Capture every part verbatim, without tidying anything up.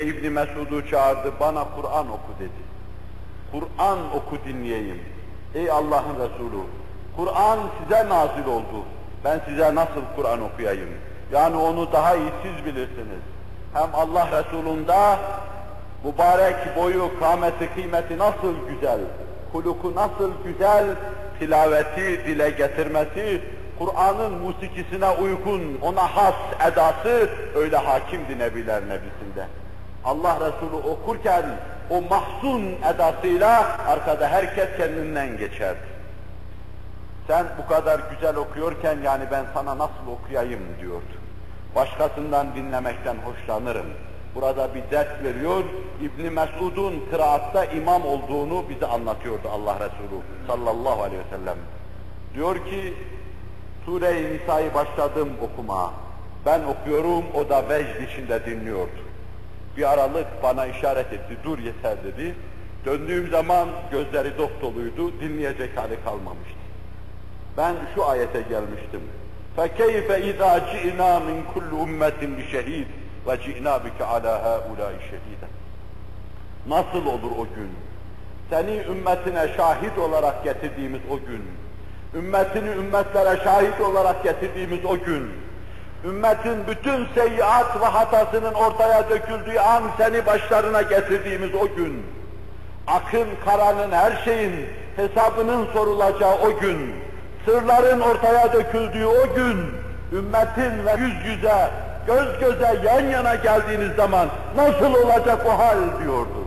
İbn Mesud'u çağırdı, bana Kur'an oku dedi. Kur'an oku dinleyeyim. Ey Allah'ın Resulü, Kur'an size nazil oldu. Ben size nasıl Kur'an okuyayım? Yani onu daha iyi siz bilirsiniz. Hem Allah Resulü'nde mübarek boyu, kâmeti, kıymeti nasıl güzel, huluku nasıl güzel, tilaveti dile getirmesi, Kur'an'ın musikisine uygun, ona has edası öyle hakimdi Nebiler Nebisi'nde. Allah Resulü okurken o mahzun edasıyla arkada herkes kendinden geçerdi. Sen bu kadar güzel okuyorken yani ben sana nasıl okuyayım diyordu. Başkasından dinlemekten hoşlanırım. Burada bir ders veriyor, İbn Mesud'un kıraatta imam olduğunu bize anlatıyordu Allah Resulü sallallahu aleyhi ve sellem. Diyor ki, Sure-i Nisa'yı başladım okuma. Ben okuyorum, o da vecd içinde dinliyordu. Bir aralık bana işaret etti, dur yeter dedi. Döndüğüm zaman gözleri dopdoluydu, dinleyecek hali kalmamıştı. Ben şu ayete gelmiştim. فَكَيْفَ اِذَا جِئْنَا مِنْ كُلُّ اُمَّةٍ بِشَهِيدٍ وَجِئْنَا بِكَ عَلَى هَؤُلَاءِ شَهِيدًا. Nasıl olur o gün? Seni ümmetine şahit olarak getirdiğimiz o gün, ümmetini ümmetlere şahit olarak getirdiğimiz o gün, ümmetin bütün seyyiat ve hatasının ortaya döküldüğü an seni başlarına getirdiğimiz o gün, akın karanın her şeyin hesabının sorulacağı o gün, sırların ortaya döküldüğü o gün, ümmetin ve yüz yüze, göz göze yan yana geldiğiniz zaman nasıl olacak o hal diyordu.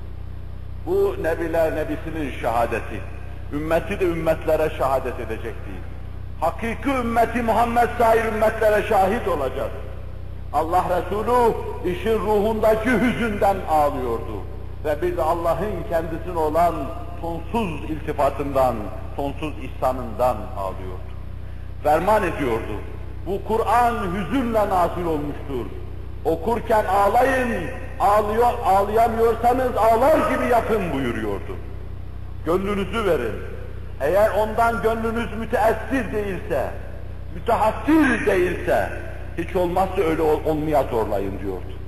Bu Nebiler Nebisi'nin şehadeti. Ümmeti de ümmetlere şehadet edecekti. Hakiki ümmeti Muhammed sair ümmetlere şahit olacak. Allah Resulü işin ruhundaki hüzünden ağlıyordu. Ve bir de Allah'ın kendisine olan sonsuz iltifatından, sonsuz ihsanından ağlıyordu. Ferman ediyordu. Bu Kur'an hüzünle nazil olmuştur. Okurken ağlayın, ağlıyor, ağlayamıyorsanız ağlar gibi yapın buyuruyordu. Gönlünüzü verin. Eğer ondan gönlünüz müteessir değilse, mütehassir değilse, hiç olmazsa öyle ol, olmaya zorlayın diyordu.